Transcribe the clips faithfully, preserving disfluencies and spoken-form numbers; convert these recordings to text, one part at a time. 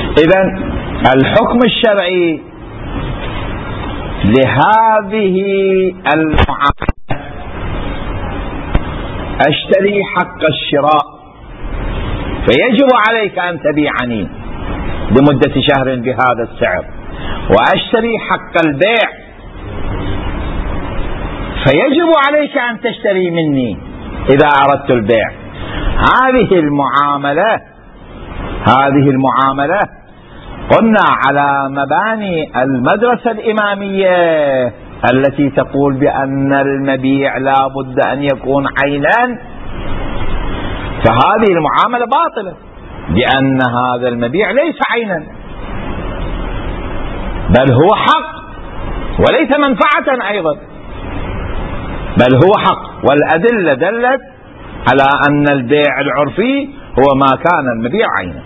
إذن الحكم الشرعي لهذه المعاملة أشتري حق الشراء فيجب عليك أن تبيعني لمدة شهر بهذا السعر، وأشتري حق البيع فيجب عليك أن تشتري مني إذا أردت البيع. هذه المعاملة هذه المعاملة قلنا على مباني المدرسة الإمامية التي تقول بأن المبيع لا بد أن يكون عينا، فهذه المعاملة باطلة لأن هذا المبيع ليس عينا بل هو حق وليس منفعة أيضا، بل هو حق. والأدلة دلت على أن البيع العرفي هو ما كان المبيع عينا.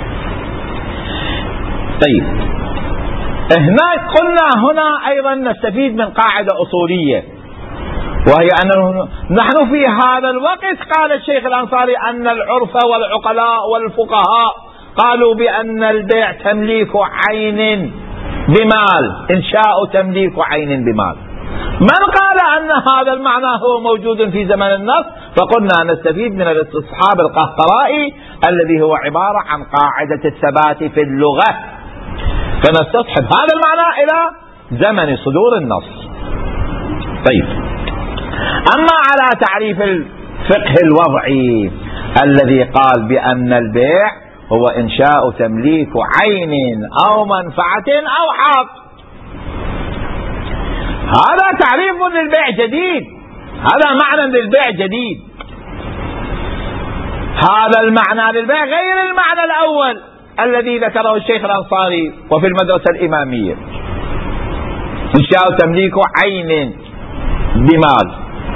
طيب، هناك قلنا هنا أيضا نستفيد من قاعدة أصولية، وهي أنه نحن في هذا الوقت قال الشيخ الأنصاري أن العرف والعقلاء والفقهاء قالوا بأن البيع تمليك عين بمال، إنشاء تمليك عين بمال. من قال أن هذا المعنى هو موجود في زمن النص؟ فقلنا نستفيد من الاستصحاب القهقرائي الذي هو عبارة عن قاعدة الثبات في اللغة، فنستصحب هذا المعنى إلى زمن صدور النص. طيب، أما على تعريف الفقه الوضعي الذي قال بأن البيع هو إنشاء تمليك عين أو منفعة أو حق، هذا تعريف للبيع جديد، هذا معنى للبيع جديد. هذا المعنى للبيع غير المعنى الأول الذي ذكره الشيخ الأنصاري وفي المدرسة الإمامية، إنشاء تمليك عين بمال.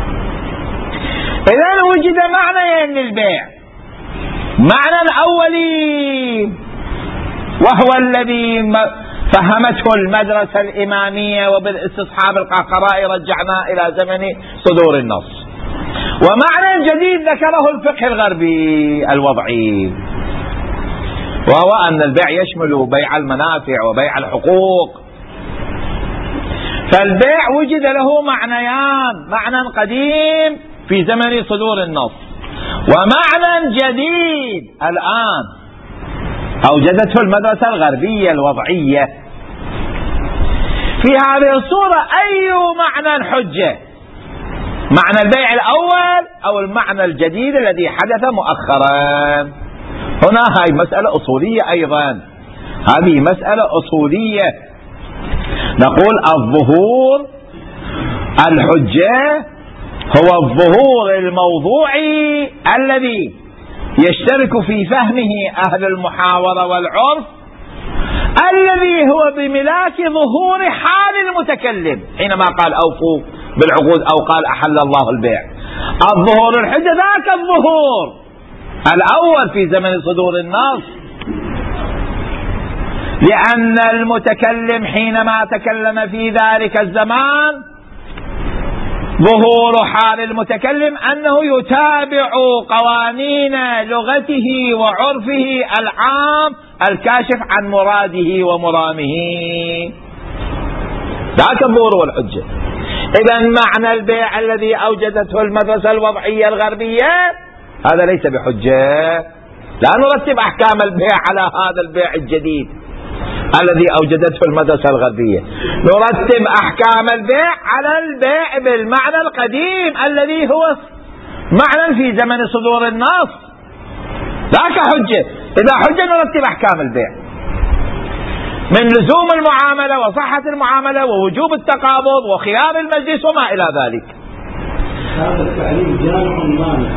إذا وجد معنيين للبيع، معنى أولي وهو الذي فهمته المدرسة الإمامية وبالاستصحاب القهقرائي رجعنا إلى زمن صدور النص، ومعنى جديد ذكره الفقه الغربي الوضعي، وهو أن البيع يشمل بيع المنافع وبيع الحقوق. فالبيع وجد له معنيان، معنى قديم في زمن صدور النص ومعنى جديد الآن أوجدته المدرسة الغربية الوضعية. في هذه الصورة أي معنى حجة؟ معنى البيع الأول أو المعنى الجديد الذي حدث مؤخرا؟ هنا هاي مسألة أصولية أيضا، هذه مسألة أصولية. نقول الظهور الحجة هو الظهور الموضوعي الذي يشترك في فهمه أهل المحاورة والعرف، الذي هو بملاك ظهور حال المتكلم حينما قال أوفوا بالعقود أو قال أحل الله البيع. الظهور الحجة ذاك الظهور الأول في زمن صدور النص، لأن المتكلم حينما تكلم في ذلك الزمان ظهور حال المتكلم أنه يتابع قوانين لغته وعرفه العام الكاشف عن مراده ومرامه، ذاك الظهور والحجة. إذا معنى البيع الذي أوجدته المدرسة الوضعية الغربية هذا ليس بحجة، لا نرتب أحكام البيع على هذا البيع الجديد الذي أوجدته المدرسة الغربية، نرتب أحكام البيع على البيع بالمعنى القديم الذي هو معنى في زمن صدور النص، ذاك حجة. إذا حجة نرتب أحكام البيع من لزوم المعاملة وصحة المعاملة ووجوب التقابض وخيار المجلس وما إلى ذلك. هذا التعليم جامع مانع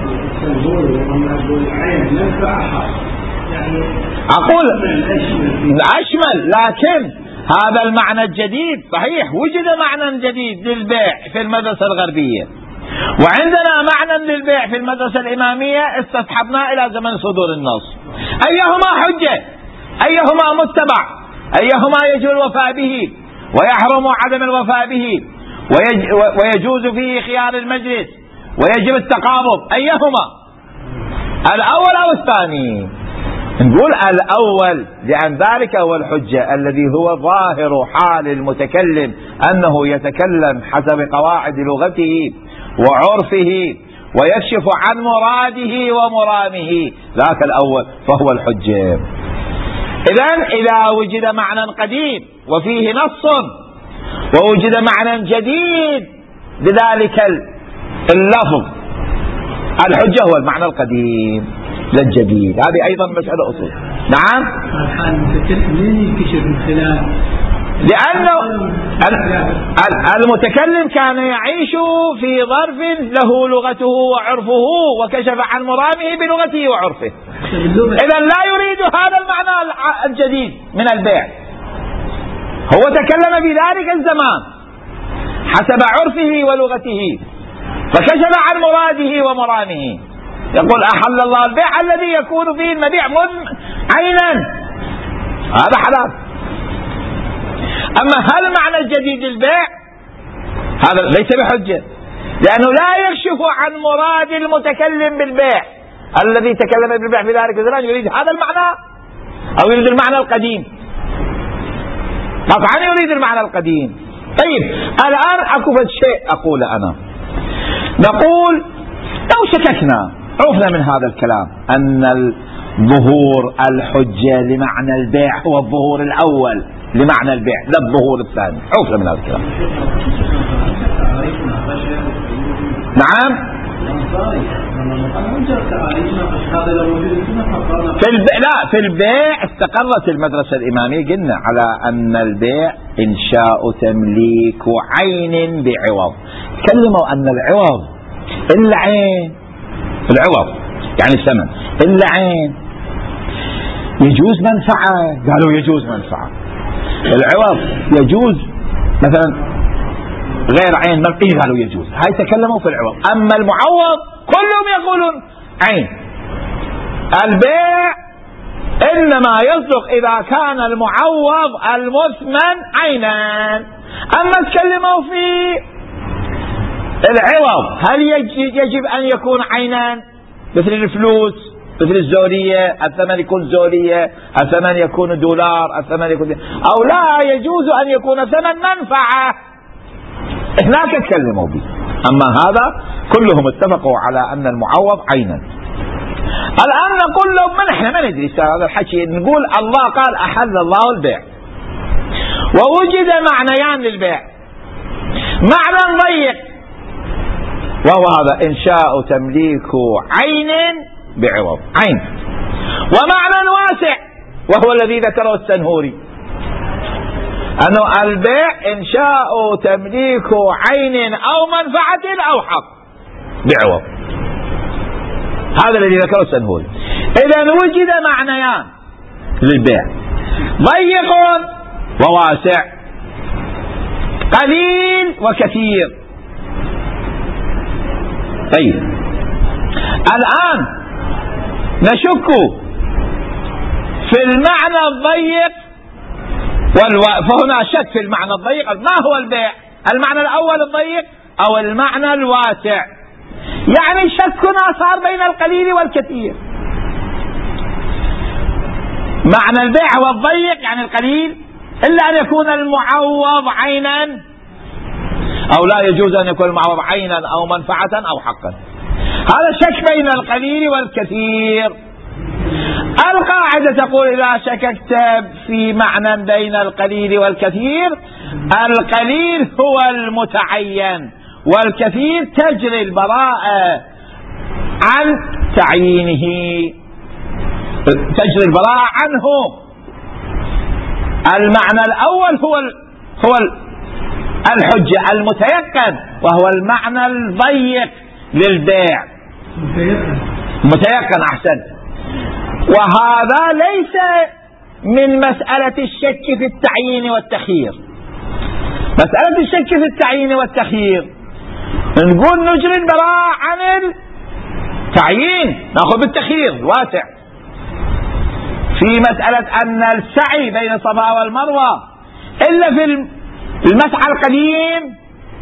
أقول أشمل، لكن هذا المعنى الجديد صحيح وجد معنى جديد للبيع في المدرسة الغربية، وعندنا معنى للبيع في المدرسة الإمامية استصحبناه إلى زمن صدور النص. أيهما حجة؟ أيهما متبع؟ أيهما يجب الوفاء به ويحرم عدم الوفاء به ويجوز فيه خيار المجلس ويجب التقابض؟ أيهما؟ الأول أو الثاني؟ نقول الأول لأن ذلك هو الحجة الذي هو ظاهر حال المتكلم أنه يتكلم حسب قواعد لغته وعرفه ويكشف عن مراده ومرامه، ذاك الأول فهو الحجة. إذن إذا وجد معنى قديم وفيه نص ووجد معنى جديد لذلك اللفظ، الحجة هو المعنى القديم للجديد. هذه أيضا مسألة أصول. نعم. لأنه المتكلم كان يعيش في ظرف له لغته وعرفه وكشف عن مرامه بلغته وعرفه، إذا لا يريد هذا المعنى الجديد من البيع. هو تكلم في ذلك الزمان حسب عرفه ولغته فكشف عن مراده ومرامه. يقول أحل الله البيع الذي يكون فيه المبيع عينا، هذا حلال. أما هل معنى الجديد البيع هذا ليس بحجة، لأنه لا يكشف عن مراد المتكلم بالبيع. الذي تكلم بالبيع في ذلك الزمان يريد هذا المعنى أو يريد المعنى القديم؟ طبعا يريد المعنى القديم. طيب الآن أكو شيء أقول أنا، نقول لو شككنا عرفنا من هذا الكلام أن الظهور الحجة لمعنى البيع هو الظهور الأول لمعنى البيع لا الظهور الثاني، عرفنا من هذا الكلام. نعم. في البيع لا في البيع استقرت المدرسة الإمامية قلنا على أن البيع إنشاء تمليك عين بعوض. كلموا أن العوض العين، العوض يعني الثمن، العين يجوز منفعة، قالوا يجوز منفعة. العوض يجوز مثلا غير عين منفعة، قالوا يجوز. هاي تكلموا في العوض. أما المعوض كلهم يقولون عين. البيع إنما يصدق إذا كان المعوض المثمن عينا. أما تكلموا في العوض هل يجب أن يكون عينا مثل الفلوس مثل الزورية، الثمن يكون زورية، الثمن يكون دولار، الثمن يكون، أو لا يجوز أن يكون ثمن منفعة، هناك تكلموا به. أما هذا كلهم اتفقوا على أن المعوض عينا. الآن نقول لهم من احنا ما ندري هذا الحكي، نقول الله قال أحل الله البيع ووجد معنيان للبيع، معنى ضيق وهو هذا إنشاء تمليك عين بعوض عين، ومعنى واسع وهو الذي ذكره السنهوري أنه البيع إنشاء تمليك عين أو منفعة أو حق بعوض، هذا الذي ذكره السنهوري. إذا وجد معنيان للبيع، ضيق وواسع، قليل وكثير. طيب الآن نشك في المعنى الضيق والو... فهنا شك في المعنى الضيق. ما هو البيع؟ المعنى الأول الضيق أو المعنى الواسع؟ يعني شكنا صار بين القليل والكثير. معنى البيع هو الضيق يعني القليل، إلا أن يكون المعوض عينا، أو لا يجوز أن يكون المعوض عينا أو منفعة أو حقا. هذا شك بين القليل والكثير. القاعدة تقول إذا شككت في معنى بين القليل والكثير، القليل هو المتعين والكثير تجري البراءة عن تعيينه، تجري البراءة عنه. المعنى الأول هو ال هو ال الحجة المتيقن، وهو المعنى الضيق للبيع. متيقن أحسن. وهذا ليس من مسألة الشك في التعيين والتخيير. مسألة الشك في التعيين والتخيير نقول نجري البراءة عن التعيين، نأخذ بالتخيير الواسع. في مسألة أن السعي بين الصفا والمروة إلا في المسعى القديم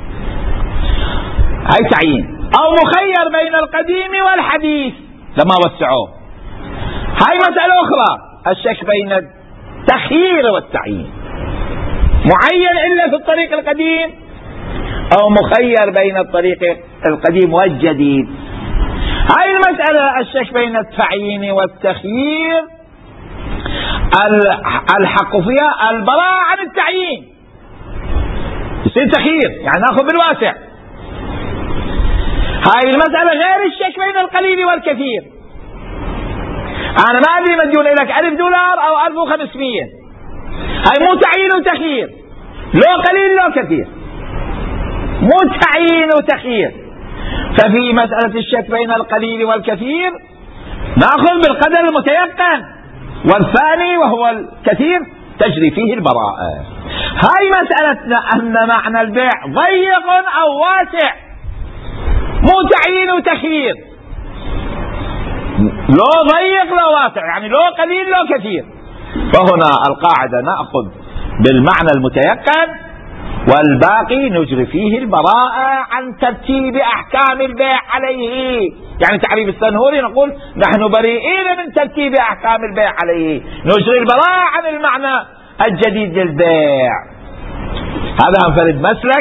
هاي تعيين، أو مخير بين القديم والحديث لما وسعوه، هاي مسألة أخرى، الشك بين التخيير والتعيين، معين إلا في الطريق القديم أو مخير بين الطريق القديم والجديد. هاي المسألة الشك بين التعيين والتخيير الحق فيها البراءة عن التعيين، يصير تخيير يعني ناخذ بالواسع. هاي المسألة غير الشك بين القليل والكثير. أنا ما أدري مديون لك ألف دولار أو ألف وخمسمية، هاي مو تعيين وتخيير، لو قليل لو كثير، مو تعيين وتخيير. ففي مسألة الشك بين القليل والكثير نأخذ بالقدر المتيقن، والثاني وهو الكثير تجري فيه البراءة. هاي مسألتنا أن معنى البيع ضيق أو واسع، مو تعيين وتخيير، لو ضيق لو واسع، يعني لو قليل لو كثير. فهنا القاعدة نأخذ بالمعنى المتيقن والباقي نجري فيه البراءة عن ترتيب أحكام البيع عليه. يعني تعريف السنهوري نقول نحن بريئين من ترتيب أحكام البيع عليه، نجري البراءة عن المعنى الجديد للبيع. هذا انفرد مسلك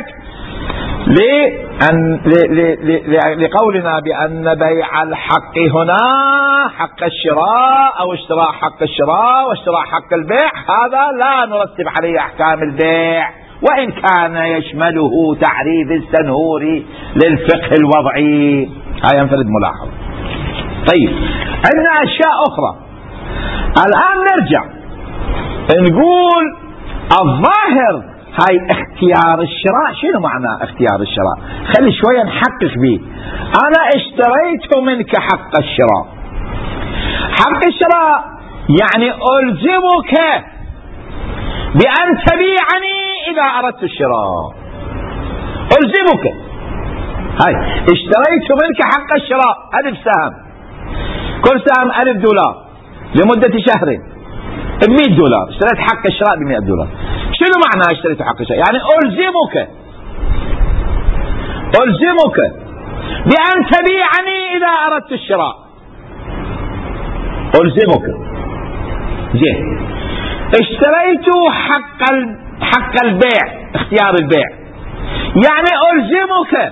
لأن لقولنا بأن بيع الحق هنا حق الشراء أو اشتراء حق الشراء واشتراء حق البيع، هذا لا نرتب عليه أحكام البيع، وإن كان يشمله تعريف السنهوري للفقه الوضعي. هاي ينفرد ملاحظة. طيب عندنا أشياء أخرى. الآن نرجع نقول الظاهر هاي اختيار الشراء. شنو معنى اختيار الشراء؟ خلي شوية نحقق به. أنا اشتريت منك حق الشراء. حق الشراء يعني ألزمك بأن تبيعني إذا أردت الشراء، ألزمك. هاي اشتريت منك حق الشراء ألف سهم، كل سهم ألف دولار لمدة شهر بمئة دولار، اشتريت حق الشراء بمئة دولار. شنو معنى اشتريت حق الشراء؟ يعني ألزمك ألزمك بأن تبيعني إذا أردت الشراء، ألزمك. زين، اشتريت حق حق البيع، اختيار البيع، يعني ألزمك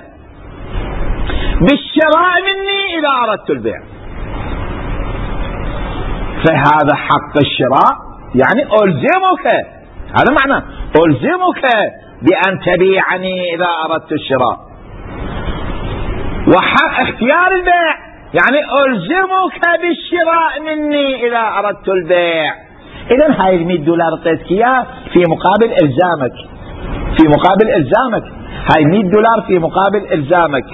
بالشراء مني إذا أردت البيع. فهذا حق الشراء يعني ألزمك، هذا معنى ألزمك بأن تبيعني إذا أردت الشراء. وحق اختيار البيع يعني ألزمك بالشراء مني إذا أردت البيع. إذن هاي المئة دولار اعطيتك إياه في مقابل إلزامك، في مقابل إلزامك. هاي مئة دولار في مقابل إلزامك،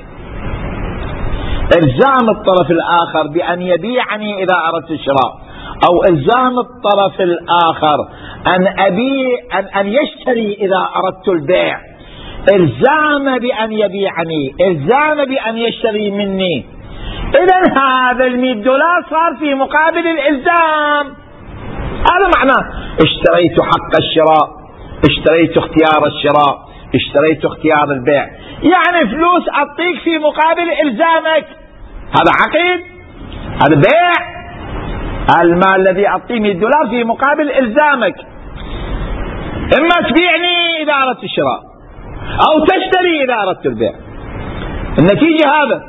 إلزام الطرف الآخر بأن يبيعني إذا أردت الشراء، أو إلزام الطرف الآخر أن أبيع أن, أن يشتري إذا أردت البيع، إلزام بأن يبيعني، إلزام بأن يشتري مني. إذن هذا المئة دولار صار في مقابل الإلزام. هذا معناه اشتريت حق الشراء، اشتريت اختيار الشراء، اشتريت اختيار البيع، يعني فلوس أعطيك في مقابل إلزامك. هذا عقد، هذا بيع. المال الذي أعطيه مئة دولار في مقابل إلزامك، إما تبيعني إذا أردت الشراء أو تشتري إذا أردت البيع. النتيجة هذا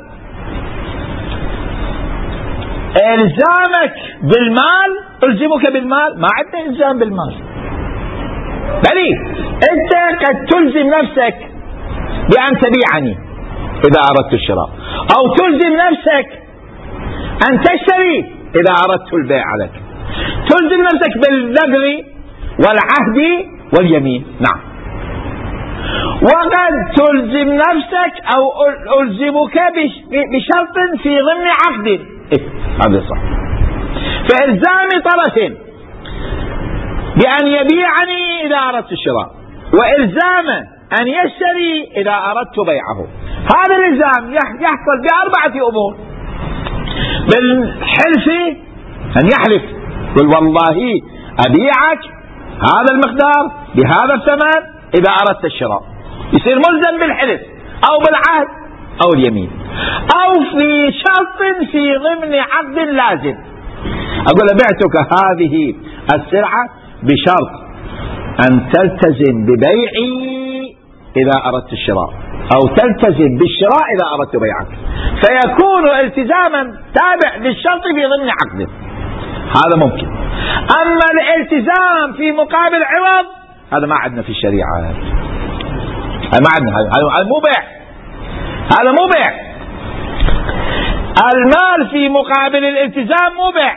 إلزامك بالمال، ألزمك بالمال، ما عندنا إلزام بالمال، بل أنت قد تلزم نفسك بأن تبيعني إذا أردت الشراء، أو تلزم نفسك أن تشتري إذا أردت البيع عليك، تلزم نفسك بالنذر والعهد واليمين. نعم. وقد تلزم نفسك أو ألزمك بشرط في ضمن عقد. إيه؟ هذا صح. فإلزام طرف بأن يبيعني إذا أردت الشراء، وإلزام أن يشتري إذا أردت بيعه. هذا الإلزام يحصل بأربعة أمور. بالحلف، أن يحلف قل والله أبيعك هذا المقدار بهذا الثمن إذا أردت الشراء، يصير ملزم بالحلف أو بالعهد أو اليمين، أو في شرط في ضمن عقد لازم. أقول له بعتك هذه السلعة بشرط أن تلتزم ببيعي إذا أردت الشراء، أو تلتزم بالشراء إذا أردت بيعك، فيكون التزاما تابع للشرط في ضمن عقده. هذا ممكن. أما الالتزام في مقابل عوض هذا ما عندنا في الشريعة، هذا ما عندنا، هذا مو بيع، هذا مو بيع. المال في مقابل الالتزام مو بيع،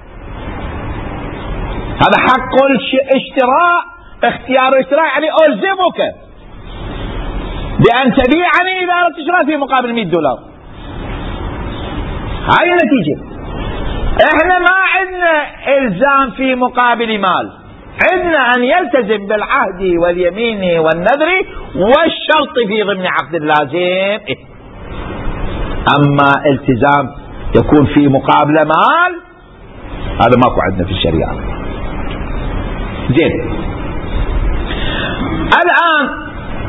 هذا حق الاشتراء، اختيار الاشتراء، يعني ألزمك بأن تبيعني إذا أردت شراء في مقابل مئة دولار. هاي النتيجة. احنا ما عندنا إلزام في مقابل مال، عندنا أن يلتزم بالعهد واليمين والنذر والشرط في ضمن عقد اللازم. أما التزام يكون في مقابل مال هذا ماكو عندنا في الشريعة. زين، الآن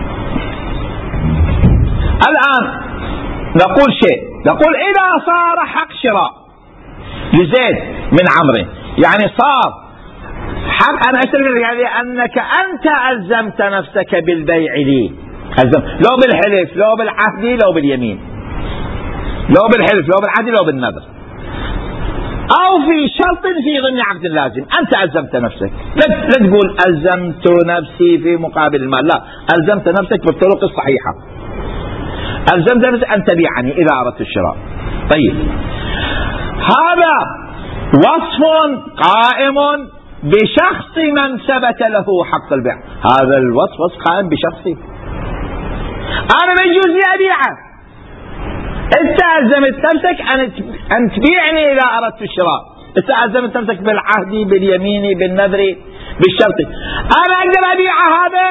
الآن نقول شيء، نقول إذا صار حق شراء لزيد من عمرو، يعني صار حق أنا أشتري، يعني أنك أنت ألزمت نفسك بالبيع لي، ألزم لو بالحلف لو بالعهد لو باليمين، لو بالحلف لو بالعهد لو بالنذر، أو في شرط في ضمن عقد اللازم، أنت ألزمت نفسك. لا تقول ألزمت نفسي في مقابل المال، لا، ألزمت نفسك بالطرق الصحيحة، ألزمت نفسك أن تبيعني إذا أردت الشراء. طيب، هذا وصف قائم بشخص من ثبت له حق البيع، هذا الوصف وصف قائم بشخصي، أنا ما يجوز لي أبيعه، أنت ألزمت نفسك أن تبيعني إذا أردت الشراء، أنت ألزمت نفسك بالعهد باليمين بالنذر بالشرط، أنا أقدر أبيع هذا؟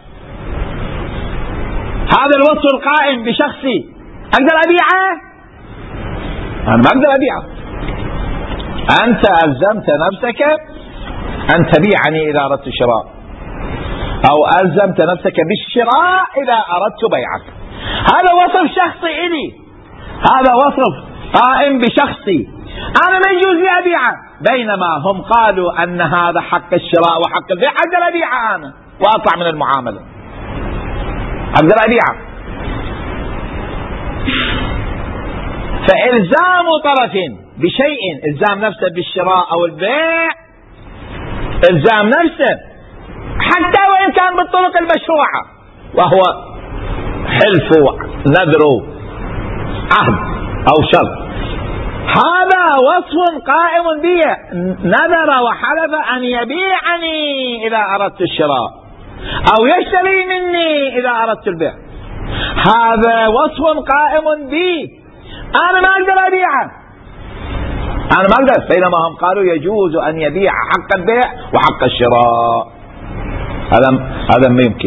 هذا الوصف القائم بشخصي أقدر أبيعه؟ أنا ما أقدر أبيعه. أنت ألزمت نفسك أن تبيعني إذا أردت الشراء، أو ألزمت نفسك بالشراء إذا أردت بيعك. هذا وصف شخصي إلي، هذا وصف قائم بشخصي، أنا ما يجوز لي أبيعه، بينما هم قالوا أن هذا حق الشراء وحق البيع، أقدر أبيعه أنا وأطلع من المعاملة، أقدر أبيعه. فإلزام طرف بشيء، إلزام نفسه بالشراء أو البيع، إلزام نفسه حتى وإن كان بالطرق المشروعة، وهو حلف نذر عهد أو شرط، هذا وصف قائم بي، نذر وحلف أن يبيعني إذا أردت الشراء أو يشتري مني إذا أردت البيع، هذا وصف قائم بي، أنا ما أقدر أبيعه، أنا ما أقدر، بينما هم قالوا يجوز أن يبيع حق البيع وحق الشراء، هذا هذا ما يمكن.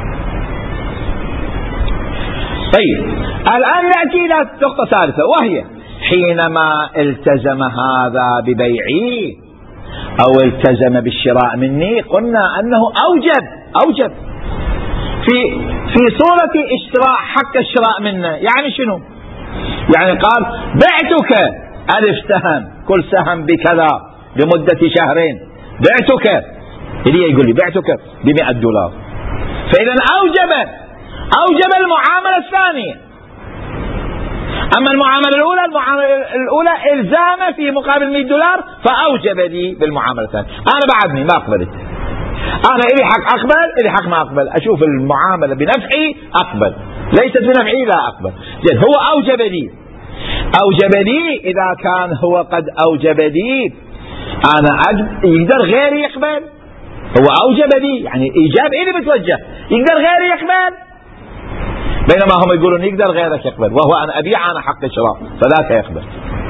طيب، الآن نأتي إلى نقطة ثالثة، وهي حينما التزم هذا ببيعي أو التزم بالشراء مني، قلنا أنه أوجب أوجب في في صورة اشتراء حق الشراء منه. يعني شنو؟ يعني قال بعتك ألف سهم، كل سهم بكذا لمدة شهرين، بعتك، اللي يقول لي بعتك بمئة دولار، فإذا أوجب أوجب المعاملة الثانية. أما المعاملة الأولى، المعاملة الأولى إلزام في مقابل مئة دولار، فأوجب لي بالمعاملة الثانية. أنا بعدني ما أقبلت، أنا إلي حق أقبل، إلي حق ما أقبل، أشوف المعاملة بنفعي أقبل، ليست بنفعي لا أقبل. زين، هو أوجب لي، أوجب لي، إذا كان هو قد أوجب لي، أنا يقدر غيري يقبل؟ هو أوجب لي، يعني إيجاب إلي بتوجه، يقدر غيري يقبل؟ بينما هم يقولون يقدر غيرك يقبل، وهو أن أبيع أنا حق الشراء، فذاك يقبل،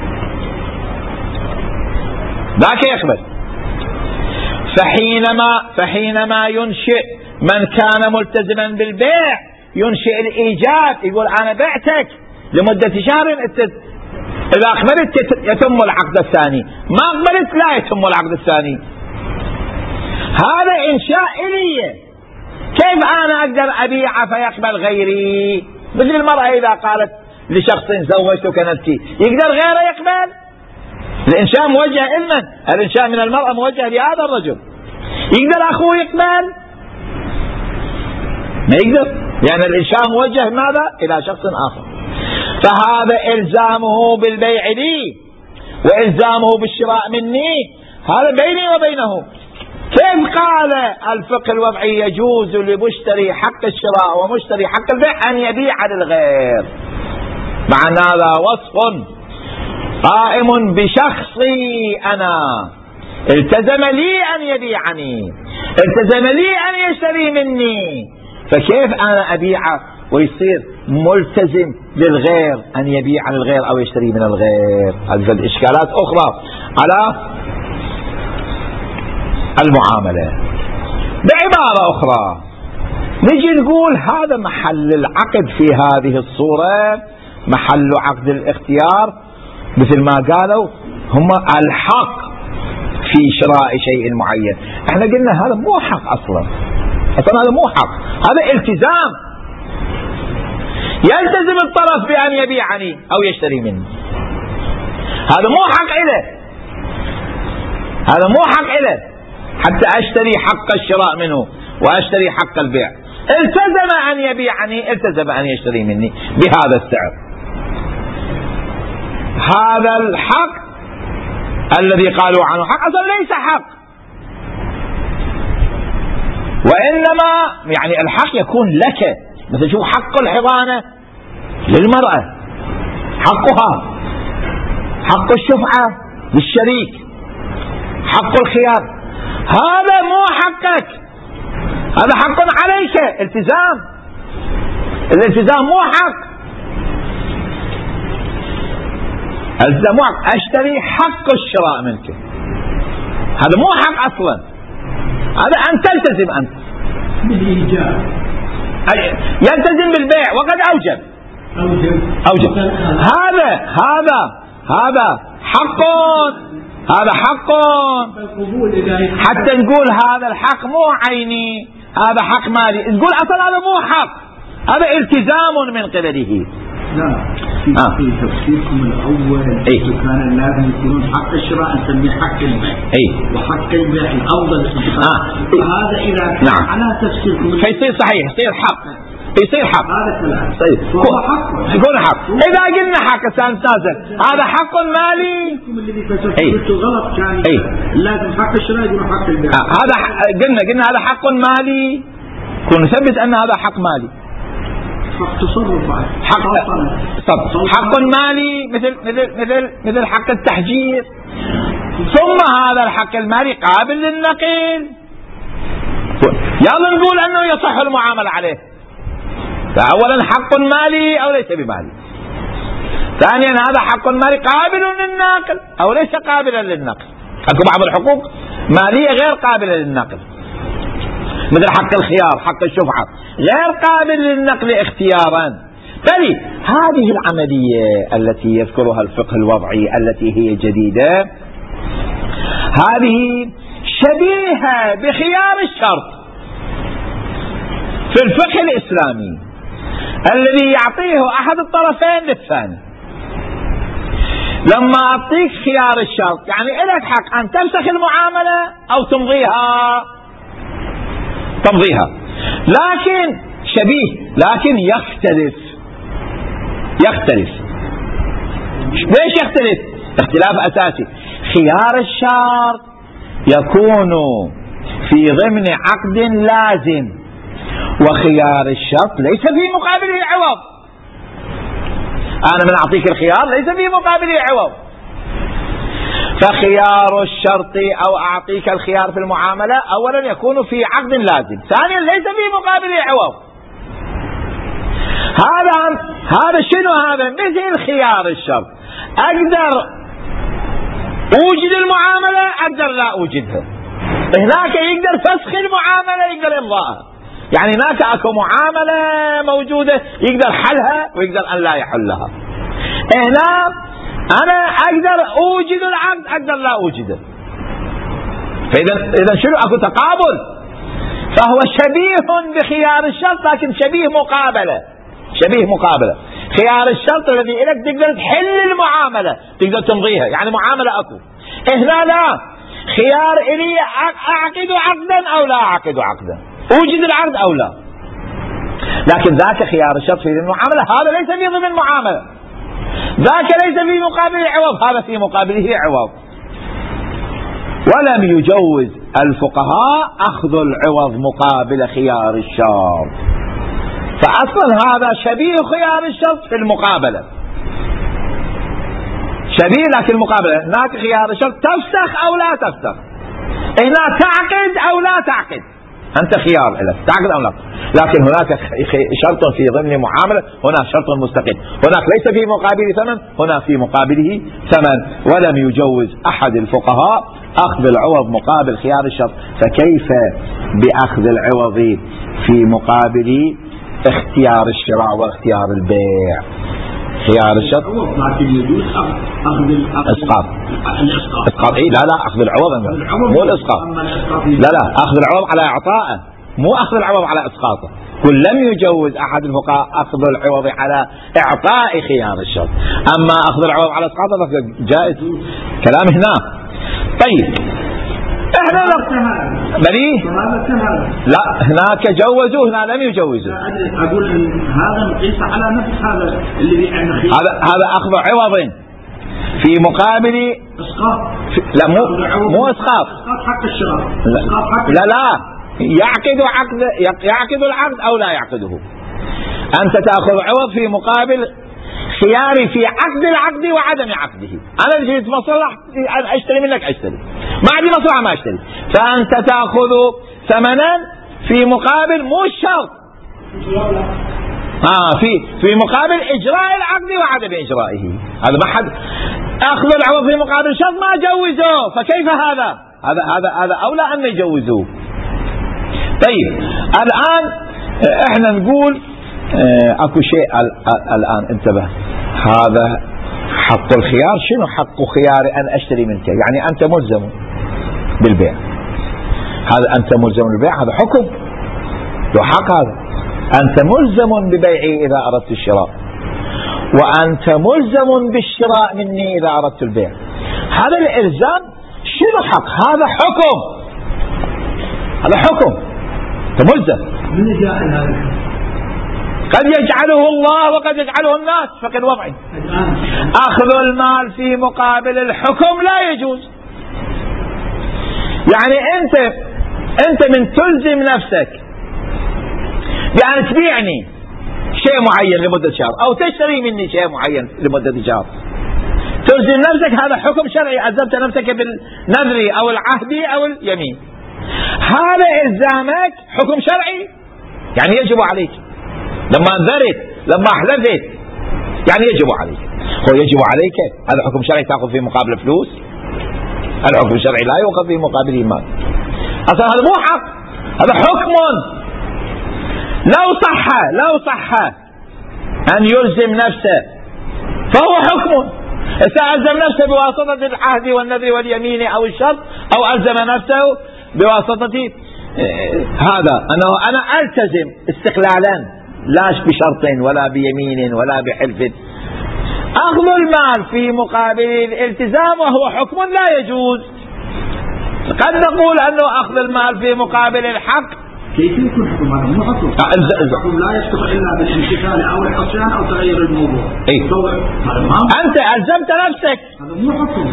ذاك يقبل. فحينما فحينما ينشئ من كان ملتزما بالبيع، ينشئ الإيجاب، يقول أنا بعتك لمدة شهر، إذا أقبلت يتم العقد الثاني، ما أقبلت لا يتم العقد الثاني. هذا إنشاء إلي، كيف أنا أقدر أبيع فيقبل غيري؟ مثل المرأة إذا قالت لشخص زوجتك نفسي، يقدر غيره يقبل؟ الإنشاء موجه إلمن؟ الإنشاء من المرأة موجه لهذا الرجل. يقدر أخوه يقبل؟ ما يقدر، لأن الإنشاء موجه ماذا؟ إلى شخص آخر. فهذا إلزامه بالبيع لي وإلزامه بالشراء مني، هذا بيني وبينه. كيف قال الفقه الوضعي يجوز لمشتري حق الشراء ومشتري حق البيع أن يبيع للغير، مع أن هذا وصف قائم بشخصي أنا، التزم لي أن يبيعني، التزم لي أن يشتري مني، فكيف أنا أبيعه ويصير ملتزم للغير أن يبيع للغير أو يشتري من الغير؟ هذه الإشكالات أخرى على المعاملة. بعبارة أخرى نجي نقول هذا محل العقد في هذه الصورة محل عقد الاختيار، مثل ما قالوا هم الحق في شراء شيء معين. احنا قلنا هذا مو حق أصلا، أصلا هذا مو حق، هذا التزام. يلتزم الطرف بأن يبيعني أو يشتري مني، هذا مو حق إله، هذا مو حق إله حتى أشتري حق الشراء منه وأشتري حق البيع. التزم أن يبيعني، التزم أن يشتري مني بهذا السعر. هذا الحق الذي قالوا عنه حق أصلا ليس حق، وإنما يعني الحق يكون لك. مثل شوف حق الحضانة للمرأة، حقها، حق الشفعة للشريك، حق الخيار، هذا مو حقك، هذا حق عليك، التزام. الالتزام مو حق، الالتزام مو حق. اشتري حق الشراء منك، هذا مو حق اصلا، هذا ان تلتزم انت بالإيجاب، يلتزم بالبيع وقد اوجب أوجب, أوجب. هذا هذا هذا حق، هذا حق حتى نقول هذا الحق مو عيني، هذا حق مالي، نقول أصلا هذا مو حق، هذا التزام من قبله. لا في, آه. في تفسيركم الأول إيه؟ كان لازم يكون حق الشراء نسميه حق البيع، إيه؟ وحق البيع الأفضل. آه. هذا إذا كان نعم. على تفسيركم فيصير صحيح، يصير حق، يصير حق، هذا كلام طيب هو حق، يكون حق. إذا قلنا حق نازل هذا حق مالي، الذي فسرته غلط كان أي. لازم حق الشراء يكون حق البيع. آه. هذا قلنا قلنا هذا حق مالي، كون نثبت أن هذا حق مالي، حق تصرف، حق صب. حق مالي مثل مثل مثل مثل حق التحجير، ثم هذا الحق المالي قابل للنقل، يلا نقول أنه يصح المعاملة عليه. فأولا حق مالي أو ليس بمالي، ثانيا هذا حق مالي قابل للنقل أو ليس قابلا للنقل. أكو بعض الحقوق مالية غير قابلة للنقل، مثل حق الخيار، حق الشفعة غير قابل للنقل اختيارا. بل هذه العملية التي يذكرها الفقه الوضعي التي هي جديدة، هذه شبيهة بخيار الشرط في الفقه الإسلامي الذي يعطيه أحد الطرفين للثاني. لما أعطيك خيار الشرط يعني لك حق أن تمسك المعاملة أو تمضيها، تمضيها، لكن شبيه، لكن يختلف يختلف ليش يختلف؟ اختلاف أساسي. خيار الشرط يكون في ضمن عقد لازم، وخيار الشرط ليس في مقابله عوض. أنا من أعطيك الخيار ليس في مقابله عوض. فخيار الشرط أو أعطيك الخيار في المعاملة أولا يكون في عقد لازم، ثانيا ليس في مقابله عوض. هذا هذا شنو؟ هذا مثل خيار الشرط، أقدر أوجد المعاملة، أقدر لا أوجدها. هناك يقدر فسخ المعاملة، يقدر إمضاءها. يعني هناك أكو معاملة موجودة يقدر حلها ويقدر أن لا يحلها. هنا أنا أقدر أوجد العقد، أقدر لا أوجده. فإذا إذا شنو؟ أكو تقابل. فهو شبيه بخيار الشرط، لكن شبيه مقابلة، شبيه مقابلة. خيار الشرط الذي لك تقدر تحل المعاملة، تقدر تمضيها، يعني معاملة أكو. هنا لا، خيار إلي أعقد عقدا أو لا أعقد عقدا، أوجد العقد أو لا. لكن ذاك خيار الشرط في المعاملة، هذا ليس في ضمن المعاملة، ذاك ليس في مقابل عوض، هذا في مقابله عوض. ولم يجوز الفقهاء أخذ العوض مقابل خيار الشرط، فأصلا هذا شبيه خيار الشرط في المقابلة، شبيه لكن المقابلة. هناك خيار الشرط تفسخ أو لا تفسخ، هنا تعقد أو لا تعقد، أنت خيار لك تعقد أو لا، لكن هناك شرط في ضمن معاملة، هنا شرط مستقل، هناك ليس في مقابله ثمن، هنا في مقابله ثمن. ولم يجوز أحد الفقهاء أخذ العوض مقابل خيار الشرط، فكيف بأخذ العوض في مقابل اختيار الشراء واختيار البيع؟ خيار الشرط لكن يجوز أخذ الإسقاط. الإسقاط إيه؟ لا لا، أخذ العوض مو الإسقاط، لا لا، أخذ العوض على إعطائه، مو أخذ العوض على إسقاطه. كل لم يجوز أحد الفقهاء أخذ العوض على إعطاء خيار الشرط، أما أخذ العوض على إسقاطه جائز. كلام هنا. طيب احنا بليه لا، هناك جوزوا، هنا لم يجوزوا. اقول ان هذا نقيس على نفس هذا اللي هذا هذا اخذ عوض في مقابل اسقاط. لا مو مو اسقاط، اسقاط حق الشراء. لا لا, لا. يعقد عقد، يعقد العقد او لا يعقده. انت تاخذ عوض في مقابل خياري في عقد العقد وعدم عقده. انا جيت مصلح ان اشتري منك اشتري، ما عندي مصلحه ما اشتري، فانت تاخذ ثمنا في مقابل مو الشرط، اه في في مقابل اجراء العقد وعدم اجرائه. هذا ما حد اخذ العوض في مقابل شرط ما جوزوه، فكيف هذا؟ هذا هذا هذا اولى ان يجوزوه. طيب الان احنا نقول اه اكو شيء الان انتبه، هذا حق الخيار. شنو حق خيار ان اشتري منك؟ يعني انت ملزم بالبيع، هذا انت ملزم بالبيع، هذا حكم له حق، هذا انت ملزم ببيعي اذا اردت الشراء، وانت ملزم بالشراء مني اذا اردت البيع. هذا الالزام شنو حق؟ هذا حكم، هذا حكم، انت ملزم. من جاء هذا؟ قد يجعله الله وقد يجعله الناس، فقد وضعي. أخذ المال في مقابل الحكم لا يجوز. يعني أنت أنت من تلزم نفسك بأن تبيعني شيء معين لمدة شهر، أو تشتري مني شيء معين لمدة شهر، تلزم نفسك، هذا حكم شرعي، ألزمت نفسك بالنذر أو العهد أو اليمين. هذا إلزامك حكم شرعي، يعني يجب عليك. لما انذرت، لما احلفت، يعني يجب عليك. هو يجب عليك، هذا حكم شرعي تأخذ في مقابل فلوس؟ الحكم الشرعي لا يؤخذ في مقابله مال. أصلا هذا مو حق، هذا حكم. لو صح لو صح أن يلزم نفسه فهو حكم. إذا ألزم نفسه بواسطة العهد والنذر واليمين أو الشرط، أو ألزم نفسه بواسطة هذا أنه أنا ألتزم استقلالا، لا بشرط ولا بيمين ولا بحلف. أخذ المال في مقابل الالتزام وهو حكم لا يجوز. قد نقول أنه أخذ المال في مقابل الحق. كيف يكون حكم؟ هذا مو حكم. الحكم لا يصدق إلا بالامتثال أو العصيان أو تغير الموضوع. إيه؟ أنت ألزمت نفسك. هذا مو حكم.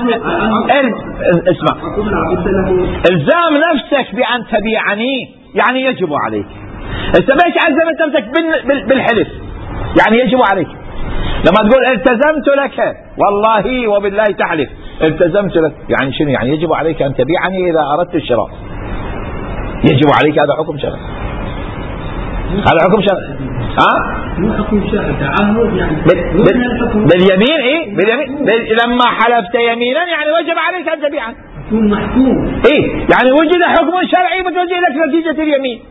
اسمع، إلزام نفسك بأن تبيعني يعني يجب عليك. انت ليش ألزمت نفسك بالحلف؟ يعني يجب عليك. لما تقول التزمت لك والله وبالله تحلف، التزمت لك يعني شنو؟ يعني يجب عليك أن تبيعني إذا أردت الشراء، يجب عليك. هذا حكم شرعي، هذا حكم شرعي. ها؟ مو حكم شرعي، تعهد يعني باليمين. ايه باليمين، لما حلفت يمينا يعني وجب عليك أن تبيعني. يكون محكوم. ايه يعني وجد حكم شرعي بتوجه لك نتيجة اليمين.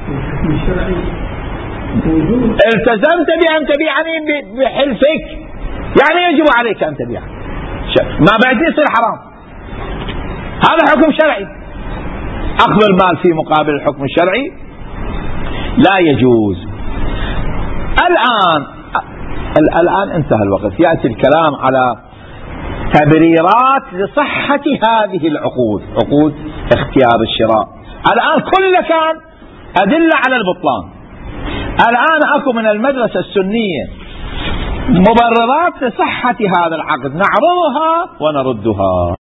التزمت بأن تبيعني بحلفك، يعني يجب عليك أن تبيعني. ما بعد يصير حرام. هذا حكم شرعي. أخذ المال في مقابل الحكم الشرعي لا يجوز. الآن الآن انتهى الوقت، يأتي الكلام على تبريرات لصحة هذه العقود، عقود اختيار الشراء. الآن كله كان أدلة على البطلان. الآن أكو من المدرسة السنية مبررات لصحة هذا العقد، نعرضها ونردها.